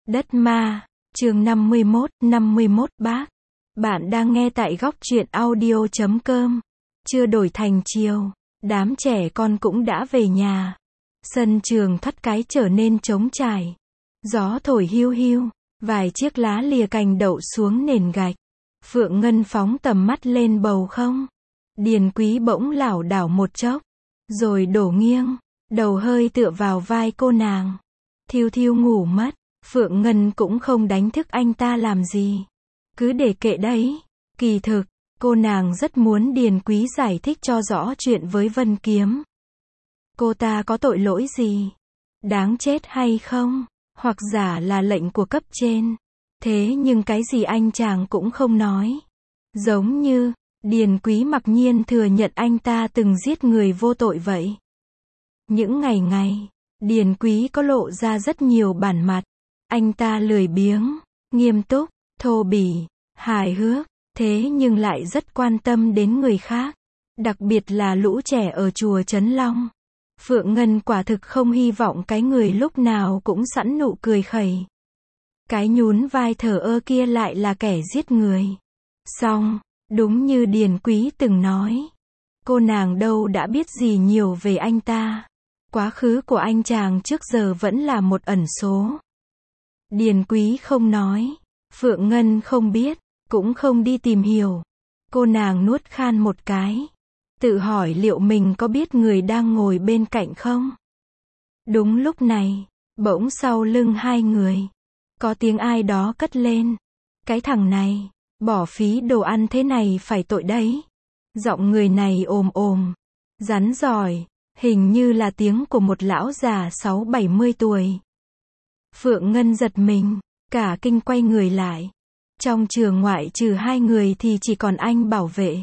Đất ma, chương 51 bác. Bạn đang nghe tại góc truyện audio.com. Chưa đổi thành chiều, đám trẻ con cũng đã về nhà. Sân trường thoắt cái trở nên trống trải. Gió thổi hiu hiu, vài chiếc lá lìa cành đậu xuống nền gạch. Phượng Ngân phóng tầm mắt lên bầu không. Điền Quý bỗng lảo đảo một chốc, rồi đổ nghiêng, đầu hơi tựa vào vai cô nàng. Thiêu Thiêu ngủ mất, Phượng Ngân cũng không đánh thức anh ta làm gì. Cứ để kệ đấy. Kỳ thực, cô nàng rất muốn Điền Quý giải thích cho rõ chuyện với Vân Kiếm. Cô ta có tội lỗi gì? Đáng chết hay không? Hoặc giả là lệnh của cấp trên. Thế nhưng cái gì anh chàng cũng không nói. Giống như, Điền Quý mặc nhiên thừa nhận anh ta từng giết người vô tội vậy. Những ngày, Điền Quý có lộ ra rất nhiều bản mặt. Anh ta lười biếng, nghiêm túc, thô bỉ, hài hước, thế nhưng lại rất quan tâm đến người khác. Đặc biệt là lũ trẻ ở chùa Trấn Long. Phượng Ngân quả thực không hy vọng cái người lúc nào cũng sẵn nụ cười khẩy. Cái nhún vai thờ ơ kia lại là kẻ giết người. Xong, đúng như Điền Quý từng nói. Cô nàng đâu đã biết gì nhiều về anh ta. Quá khứ của anh chàng trước giờ vẫn là một ẩn số. Điền Quý không nói. Phượng Ngân không biết, cũng không đi tìm hiểu. Cô nàng nuốt khan một cái. Tự hỏi liệu mình có biết người đang ngồi bên cạnh không? Đúng lúc này, bỗng sau lưng hai người. Có tiếng ai đó cất lên. Cái thằng này, bỏ phí đồ ăn thế này phải tội đấy. Giọng người này ồm, rắn giỏi, hình như là tiếng của một lão già 60-70 tuổi. Phượng Ngân giật mình, cả kinh quay người lại. Trong trường ngoại trừ hai người thì chỉ còn anh bảo vệ.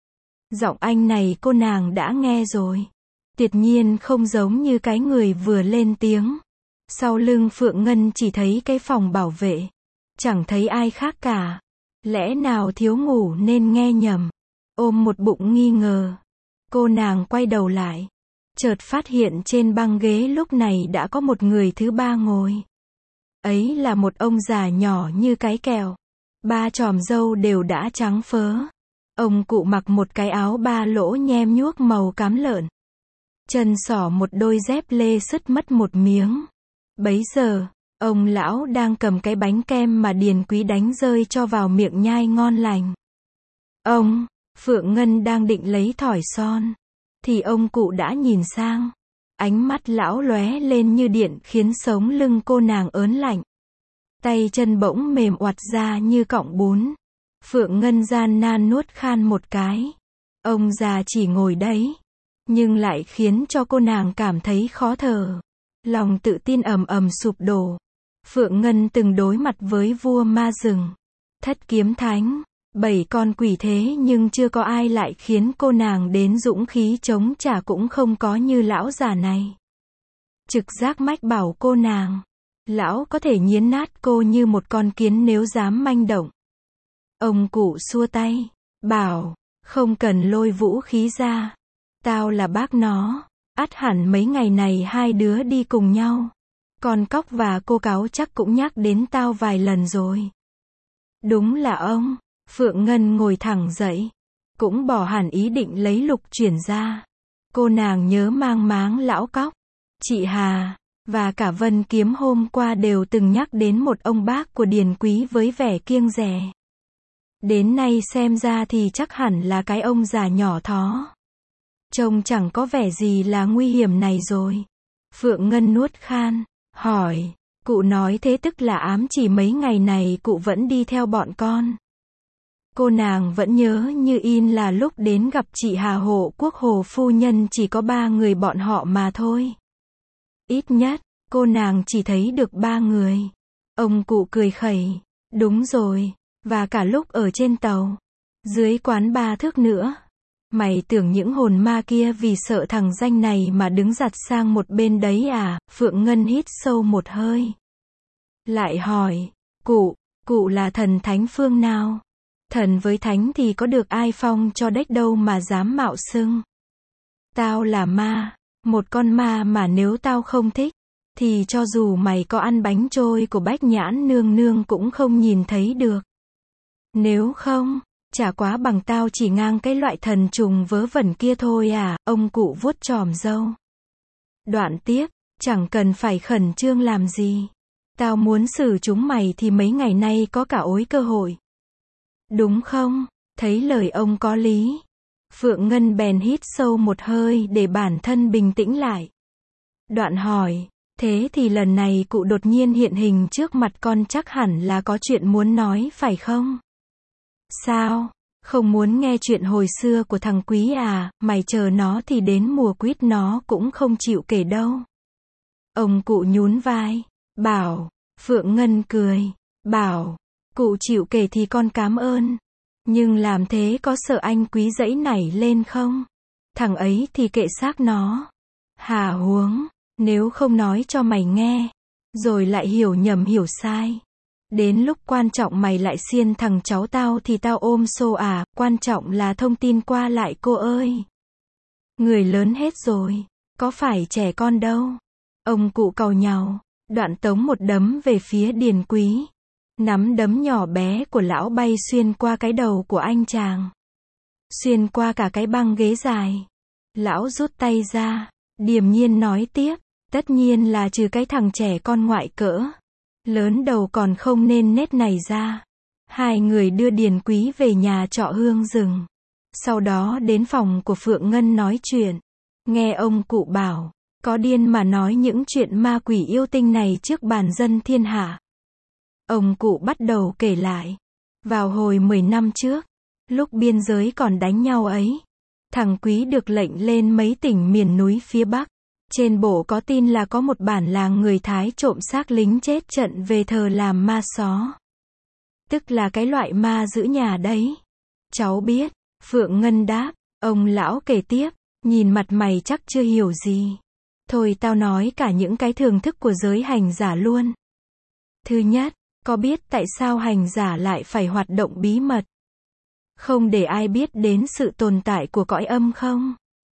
Giọng anh này cô nàng đã nghe rồi. Tuyệt nhiên không giống như cái người vừa lên tiếng. Sau lưng Phượng Ngân chỉ thấy cái phòng bảo vệ. Chẳng thấy ai khác cả. Lẽ nào thiếu ngủ nên nghe nhầm. Ôm một bụng nghi ngờ. Cô nàng quay đầu lại. Chợt phát hiện trên băng ghế lúc này đã có một người thứ ba ngồi. Ấy là một ông già nhỏ như cái kẹo. Ba chòm râu đều đã trắng phớ. Ông cụ mặc một cái áo ba lỗ nhem nhuốc màu cám lợn. Chân xỏ một đôi dép lê sứt mất một miếng. Bấy giờ, ông lão đang cầm cái bánh kem mà Điền Quý đánh rơi cho vào miệng nhai ngon lành. Phượng Ngân đang định lấy thỏi son. Thì ông cụ đã nhìn sang. Ánh mắt lão lóe lên như điện khiến sống lưng cô nàng ớn lạnh. Tay chân bỗng mềm oặt ra như cọng bún. Phượng Ngân gian nan nuốt khan một cái. Ông già chỉ ngồi đấy. Nhưng lại khiến cho cô nàng cảm thấy khó thở. Lòng tự tin ầm sụp đổ. Phượng Ngân từng đối mặt với vua ma rừng. Thất kiếm thánh. 7 con quỷ thế nhưng chưa có ai lại khiến cô nàng đến dũng khí chống trả cũng không có như lão già này. Trực giác mách bảo cô nàng. Lão có thể nghiến nát cô như một con kiến nếu dám manh động. Ông cụ xua tay. Bảo, không cần lôi vũ khí ra. Tao là bác nó. Ắt hẳn mấy ngày này hai đứa đi cùng nhau. Con Cóc và cô Cáo chắc cũng nhắc đến tao vài lần rồi. Đúng là ông. Phượng Ngân ngồi thẳng dậy. Cũng bỏ hẳn ý định lấy lục chuyển ra. Cô nàng nhớ mang máng lão Cóc, chị Hà, và cả Vân Kiếm hôm qua đều từng nhắc đến một ông bác của Điền Quý với vẻ kiêng dè. Đến nay xem ra thì chắc hẳn là cái ông già nhỏ thó. Trông chẳng có vẻ gì là nguy hiểm này rồi. Phượng Ngân nuốt khan, hỏi, cụ nói thế tức là ám chỉ mấy ngày này cụ vẫn đi theo bọn con. Cô nàng vẫn nhớ như in là lúc đến gặp chị Hà Hộ Quốc Hồ phu nhân chỉ có 3 người bọn họ mà thôi. Ít nhất, cô nàng chỉ thấy được 3 người. Ông cụ cười khẩy, đúng rồi, và cả lúc ở trên tàu, dưới quán ba thước nữa. Mày tưởng những hồn ma kia vì sợ thằng danh này mà đứng giặt sang một bên đấy à? Phượng Ngân hít sâu một hơi. Lại hỏi, cụ là thần thánh phương nào? Thần với thánh thì có được ai phong cho đếch đâu mà dám mạo xưng. Tao là ma, một con ma mà nếu tao không thích, thì cho dù mày có ăn bánh trôi của Bách Nhãn nương nương cũng không nhìn thấy được. Nếu không, chả quá bằng tao chỉ ngang cái loại thần trùng vớ vẩn kia thôi à, ông cụ vuốt chòm râu. Đoạn tiếp, chẳng cần phải khẩn trương làm gì. Tao muốn xử chúng mày thì mấy ngày nay có cả ối cơ hội. Đúng không? Thấy lời ông có lý. Phượng Ngân bèn hít sâu một hơi để bản thân bình tĩnh lại. Đoạn hỏi, thế thì lần này cụ đột nhiên hiện hình trước mặt con chắc hẳn là có chuyện muốn nói phải không? Sao? Không muốn nghe chuyện hồi xưa của thằng Quý à, mày chờ nó thì đến mùa quýt nó cũng không chịu kể đâu. Ông cụ nhún vai, bảo, Phượng Ngân cười, bảo, cụ chịu kể thì con cảm ơn. Nhưng làm thế có sợ anh Quý dẫy nảy lên không? Thằng ấy thì kệ xác nó. Hà huống, nếu không nói cho mày nghe, rồi lại hiểu nhầm hiểu sai. Đến lúc quan trọng mày lại xiên thằng cháu tao thì tao ôm xô à, quan trọng là thông tin qua lại cô ơi. Người lớn hết rồi, có phải trẻ con đâu. Ông cụ càu nhàu, đoạn tống một đấm về phía Điền Quý. Nắm đấm nhỏ bé của lão bay xuyên qua cái đầu của anh chàng. Xuyên qua cả cái băng ghế dài. Lão rút tay ra, điềm nhiên nói tiếp, tất nhiên là trừ cái thằng trẻ con ngoại cỡ. Lớn đầu còn không nên nết này ra. Hai người đưa Điền Quý về nhà trọ Hương Rừng. Sau đó đến phòng của Phượng Ngân nói chuyện. Nghe ông cụ bảo, có điên mà nói những chuyện ma quỷ yêu tinh này trước bàn dân thiên hạ. Ông cụ bắt đầu kể lại. Vào hồi 10 năm trước, lúc biên giới còn đánh nhau ấy, thằng Quý được lệnh lên mấy tỉnh miền núi phía Bắc. Trên bộ có tin là có một bản làng người Thái trộm xác lính chết trận về thờ làm ma xó. Tức là cái loại ma giữ nhà đấy. Cháu biết, Phượng Ngân đáp. Ông lão kể tiếp, nhìn mặt mày chắc chưa hiểu gì. Thôi tao nói cả những cái thường thức của giới hành giả luôn. Thứ nhất, có biết tại sao hành giả lại phải hoạt động bí mật? Không để ai biết đến sự tồn tại của cõi âm không?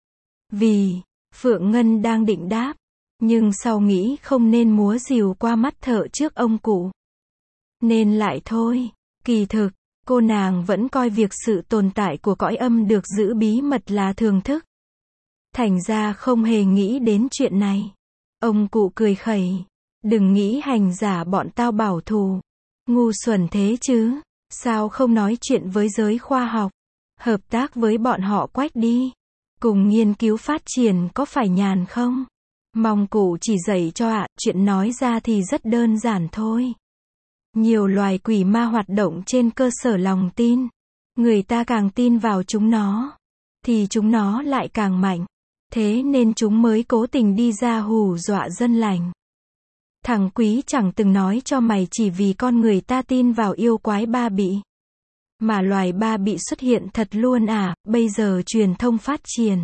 Vì, Phượng Ngân đang định đáp, nhưng sau nghĩ không nên múa rìu qua mắt thợ trước ông cụ. Nên lại thôi, kỳ thực, cô nàng vẫn coi việc sự tồn tại của cõi âm được giữ bí mật là thường thức. Thành ra không hề nghĩ đến chuyện này. Ông cụ cười khẩy, đừng nghĩ hành giả bọn tao bảo thủ. Ngu xuẩn thế chứ, sao không nói chuyện với giới khoa học, hợp tác với bọn họ quách đi. Cùng nghiên cứu phát triển có phải nhàn không? Mong cụ chỉ dạy cho ạ, chuyện nói ra thì rất đơn giản thôi. Nhiều loài quỷ ma hoạt động trên cơ sở lòng tin. Người ta càng tin vào chúng nó, thì chúng nó lại càng mạnh. Thế nên chúng mới cố tình đi ra hù dọa dân lành. Thằng Quý chẳng từng nói cho mày chỉ vì con người ta tin vào yêu quái ba bị. Mà loài ba bị xuất hiện thật luôn à, bây giờ truyền thông phát triển.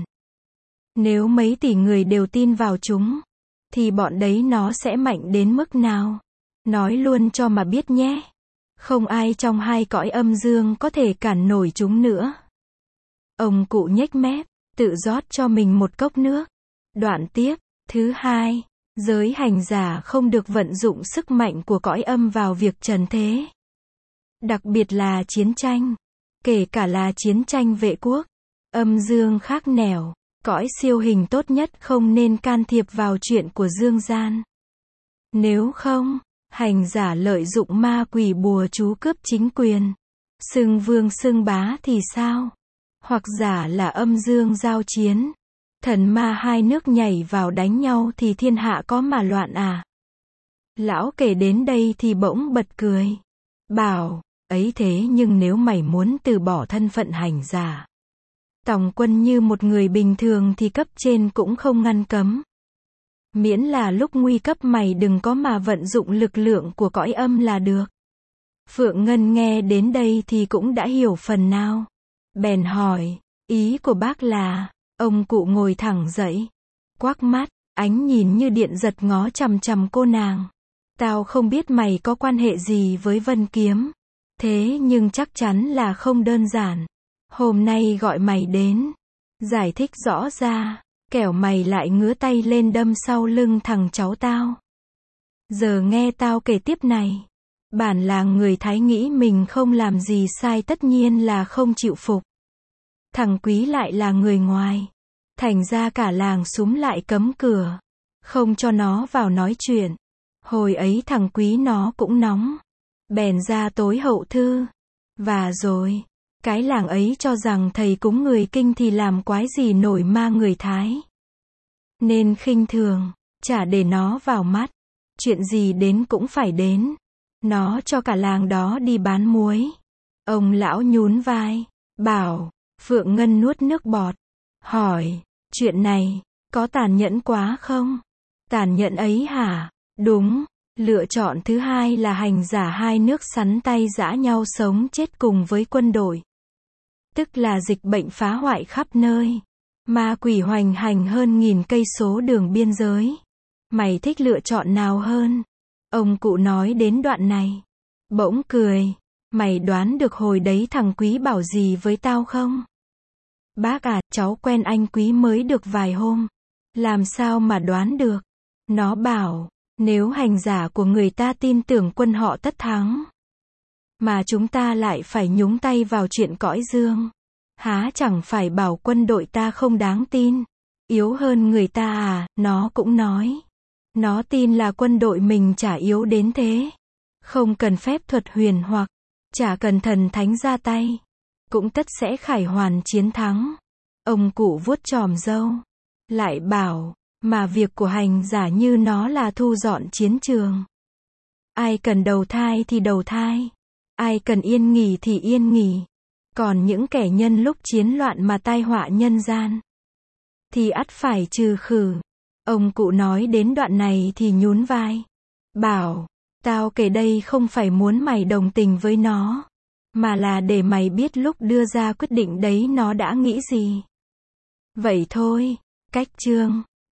Nếu mấy tỷ người đều tin vào chúng, thì bọn đấy nó sẽ mạnh đến mức nào? Nói luôn cho mà biết nhé. Không ai trong hai cõi âm dương có thể cản nổi chúng nữa. Ông cụ nhếch mép, tự rót cho mình một cốc nước. Đoạn tiếp, thứ hai, giới hành giả không được vận dụng sức mạnh của cõi âm vào việc trần thế. Đặc biệt là chiến tranh. Kể cả là chiến tranh vệ quốc. Âm dương khác nẻo. Cõi siêu hình tốt nhất không nên can thiệp vào chuyện của dương gian. Nếu không, hành giả lợi dụng ma quỷ bùa chú cướp chính quyền, xưng vương xưng bá thì sao? Hoặc giả là âm dương giao chiến, thần ma hai nước nhảy vào đánh nhau thì thiên hạ có mà loạn à? Lão kể đến đây thì bỗng bật cười. Bảo, ấy thế nhưng nếu mày muốn từ bỏ thân phận hành giả, tòng quân như một người bình thường thì cấp trên cũng không ngăn cấm. Miễn là lúc nguy cấp mày đừng có mà vận dụng lực lượng của cõi âm là được. Phượng Ngân nghe đến đây thì cũng đã hiểu phần nào. Bèn hỏi, ý của bác là, ông cụ ngồi thẳng dậy, quắc mắt, ánh nhìn như điện giật ngó chằm chằm cô nàng. Tao không biết mày có quan hệ gì với Vân Kiếm, thế nhưng chắc chắn là không đơn giản. Hôm nay gọi mày đến, giải thích rõ ra, kẻo mày lại ngứa tay lên đâm sau lưng thằng cháu tao. Giờ nghe tao kể tiếp này. Bản làng người Thái nghĩ mình không làm gì sai tất nhiên là không chịu phục. Thằng Quý lại là người ngoài. Thành ra cả làng súm lại cấm cửa. Không cho nó vào nói chuyện. Hồi ấy thằng Quý nó cũng nóng. Bèn ra tối hậu thư. Và rồi, cái làng ấy cho rằng thầy cúng người Kinh thì làm quái gì nổi ma người Thái. Nên khinh thường, chả để nó vào mắt. Chuyện gì đến cũng phải đến. Nó cho cả làng đó đi bán muối. Ông lão nhún vai, bảo, Phượng Ngân nuốt nước bọt. Hỏi, chuyện này, có tàn nhẫn quá không? Tàn nhẫn ấy hả? Đúng. Lựa chọn thứ hai là hành giả hai nước sắn tay giã nhau sống chết cùng với quân đội. Tức là dịch bệnh phá hoại khắp nơi. Ma quỷ hoành hành hơn 1000 cây số đường biên giới. Mày thích lựa chọn nào hơn? Ông cụ nói đến đoạn này. Bỗng cười. Mày đoán được hồi đấy thằng Quý bảo gì với tao không? Bác à, cháu quen anh Quý mới được vài hôm. Làm sao mà đoán được? Nó bảo, nếu hành giả của người ta tin tưởng quân họ tất thắng, mà chúng ta lại phải nhúng tay vào chuyện cõi dương, há chẳng phải bảo quân đội ta không đáng tin, yếu hơn người ta à? Nó cũng nói, nó tin là quân đội mình chả yếu đến thế, không cần phép thuật huyền hoặc, chả cần thần thánh ra tay, cũng tất sẽ khải hoàn chiến thắng. Ông cụ vuốt chòm râu, lại bảo, mà việc của hành giả như nó là thu dọn chiến trường. Ai cần đầu thai thì đầu thai, ai cần yên nghỉ thì yên nghỉ. Còn những kẻ nhân lúc chiến loạn mà tai họa nhân gian, thì ắt phải trừ khử. Ông cụ nói đến đoạn này thì nhún vai, bảo, tao kể đây không phải muốn mày đồng tình với nó, mà là để mày biết lúc đưa ra quyết định đấy nó đã nghĩ gì. Vậy thôi, cách chương.